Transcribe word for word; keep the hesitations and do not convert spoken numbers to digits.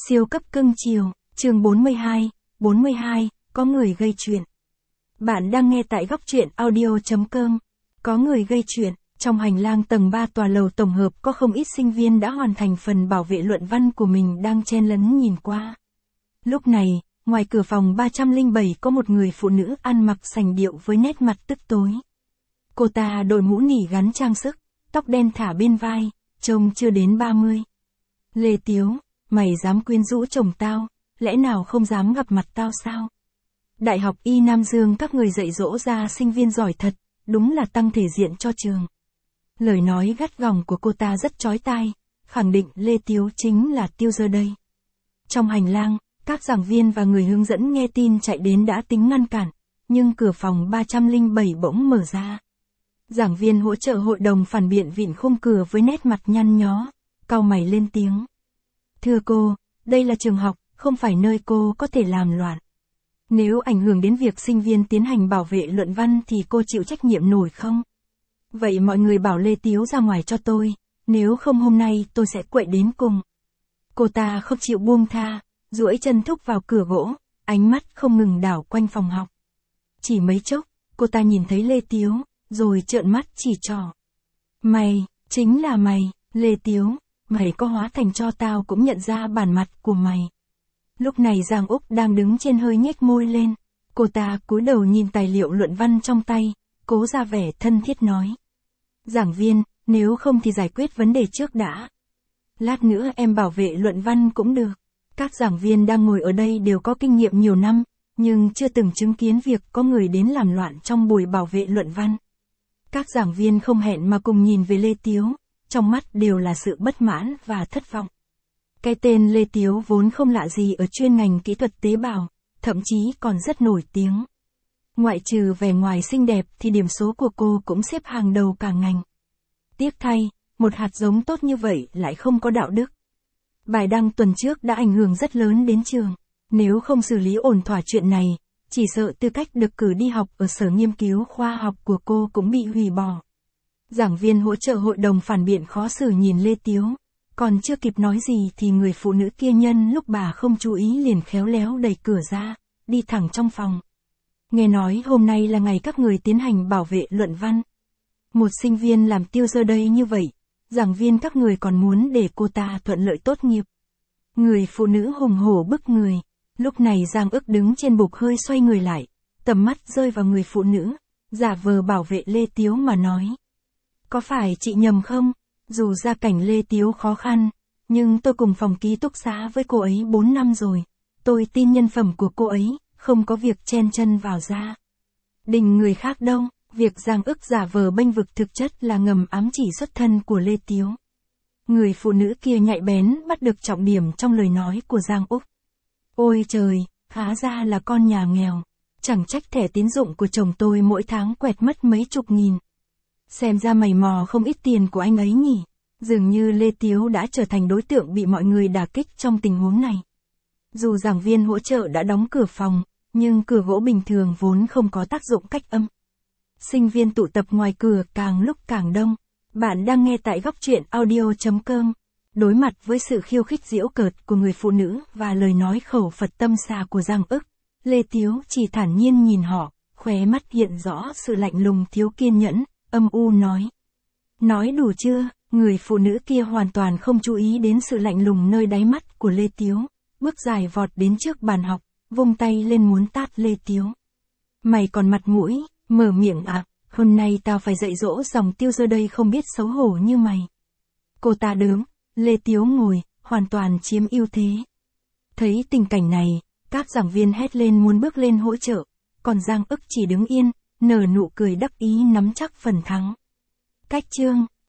Siêu cấp cưng chiều, chương bốn mươi hai, bốn mươi hai, có người gây chuyện. Bạn đang nghe tại góc truyện audio chấm com. Có người gây chuyện, trong hành lang tầng ba tòa lầu tổng hợp có không ít sinh viên đã hoàn thành phần bảo vệ luận văn của mình đang chen lấn nhìn qua. Lúc này, ngoài cửa phòng ba trăm lẻ bảy có một người phụ nữ ăn mặc sành điệu với nét mặt tức tối. Cô ta đội mũ nỉ gắn trang sức, tóc đen thả bên vai, trông chưa đến ba mươi. Lê Tiếu, mày dám quyến rũ chồng tao, lẽ nào không dám gặp mặt tao sao? Đại học Y Nam Dương các người dạy dỗ ra sinh viên giỏi thật, đúng là tăng thể diện cho trường. Lời nói gắt gỏng của cô ta rất chói tai, khẳng định Lê Tiếu chính là Tiêu Giờ đây. Trong hành lang, các giảng viên và người hướng dẫn nghe tin chạy đến đã tính ngăn cản, nhưng cửa phòng ba trăm lẻ bảy bỗng mở ra. Giảng viên hỗ trợ hội đồng phản biện vịn khung cửa với nét mặt nhăn nhó, cau mày lên tiếng. Thưa cô, đây là trường học, không phải nơi cô có thể làm loạn. Nếu ảnh hưởng đến việc sinh viên tiến hành bảo vệ luận văn thì cô chịu trách nhiệm nổi không? Vậy mọi người bảo Lê Tiếu ra ngoài cho tôi, nếu không hôm nay tôi sẽ quậy đến cùng. Cô ta không chịu buông tha, duỗi chân thúc vào cửa gỗ, ánh mắt không ngừng đảo quanh phòng học. Chỉ mấy chốc, cô ta nhìn thấy Lê Tiếu, rồi trợn mắt chỉ trỏ. Mày, chính là mày, Lê Tiếu, mày có hóa thành cho tao cũng nhận ra bản mặt của mày. Lúc này Giang Úc đang đứng trên hơi nhếch môi lên, cô ta cúi đầu nhìn tài liệu luận văn trong tay, cố ra vẻ thân thiết nói. Giảng viên, nếu không thì giải quyết vấn đề trước đã. Lát nữa em bảo vệ luận văn cũng được. Các giảng viên đang ngồi ở đây đều có kinh nghiệm nhiều năm, nhưng chưa từng chứng kiến việc có người đến làm loạn trong buổi bảo vệ luận văn. Các giảng viên không hẹn mà cùng nhìn về Lê Tiếu, trong mắt đều là sự bất mãn và thất vọng. Cái tên Lê Tiếu vốn không lạ gì ở chuyên ngành kỹ thuật tế bào, thậm chí còn rất nổi tiếng. Ngoại trừ vẻ ngoài xinh đẹp thì điểm số của cô cũng xếp hàng đầu cả ngành. Tiếc thay, một hạt giống tốt như vậy lại không có đạo đức. Bài đăng tuần trước đã ảnh hưởng rất lớn đến trường. Nếu không xử lý ổn thỏa chuyện này, chỉ sợ tư cách được cử đi học ở sở nghiên cứu khoa học của cô cũng bị hủy bỏ. Giảng viên hỗ trợ hội đồng phản biện khó xử nhìn Lê Tiếu, còn chưa kịp nói gì thì người phụ nữ kia nhân lúc bà không chú ý liền khéo léo đẩy cửa ra, đi thẳng trong phòng. Nghe nói hôm nay là ngày các người tiến hành bảo vệ luận văn. Một sinh viên làm Tiêu Giờ đây như vậy, giảng viên các người còn muốn để cô ta thuận lợi tốt nghiệp. Người phụ nữ hùng hổ bức người, lúc này Giang Ức đứng trên bục hơi xoay người lại, tầm mắt rơi vào người phụ nữ, giả vờ bảo vệ Lê Tiếu mà nói. Có phải chị nhầm không? Dù gia cảnh Lê Tiếu khó khăn, nhưng tôi cùng phòng ký túc xá với cô ấy bốn năm rồi. Tôi tin nhân phẩm của cô ấy, không có việc chen chân vào ra đình người khác đâu. Việc Giang Ức giả vờ bênh vực thực chất là ngầm ám chỉ xuất thân của Lê Tiếu. Người phụ nữ kia nhạy bén bắt được trọng điểm trong lời nói của Giang Úc. Ôi trời, hóa ra là con nhà nghèo. Chẳng trách thẻ tín dụng của chồng tôi mỗi tháng quẹt mất mấy chục nghìn. Xem ra mày mò không ít tiền của anh ấy nhỉ. Dường như Lê Tiếu đã trở thành đối tượng bị mọi người đả kích trong tình huống này. Dù giảng viên hỗ trợ đã đóng cửa phòng, nhưng cửa gỗ bình thường vốn không có tác dụng cách âm. Sinh viên tụ tập ngoài cửa càng lúc càng đông. Bạn đang nghe tại góc truyện audio chấm com. Đối mặt với sự khiêu khích giễu cợt của người phụ nữ và lời nói khẩu Phật tâm xà của Giang Ức, Lê Tiếu chỉ thản nhiên nhìn họ, khóe mắt hiện rõ sự lạnh lùng thiếu kiên nhẫn, âm u nói. Nói đủ chưa? Người phụ nữ kia hoàn toàn không chú ý đến sự lạnh lùng nơi đáy mắt của Lê Tiếu, bước dài vọt đến trước bàn học, vung tay lên muốn tát Lê Tiếu. Mày còn mặt mũi, mở miệng à, hôm nay tao phải dạy dỗ dòng Tiêu Giờ đây không biết xấu hổ như mày. Cô ta đứng, Lê Tiếu ngồi, hoàn toàn chiếm ưu thế. Thấy tình cảnh này, các giảng viên hét lên muốn bước lên hỗ trợ, còn Giang Ức chỉ đứng yên, nở nụ cười đắc ý nắm chắc phần thắng. Cách chương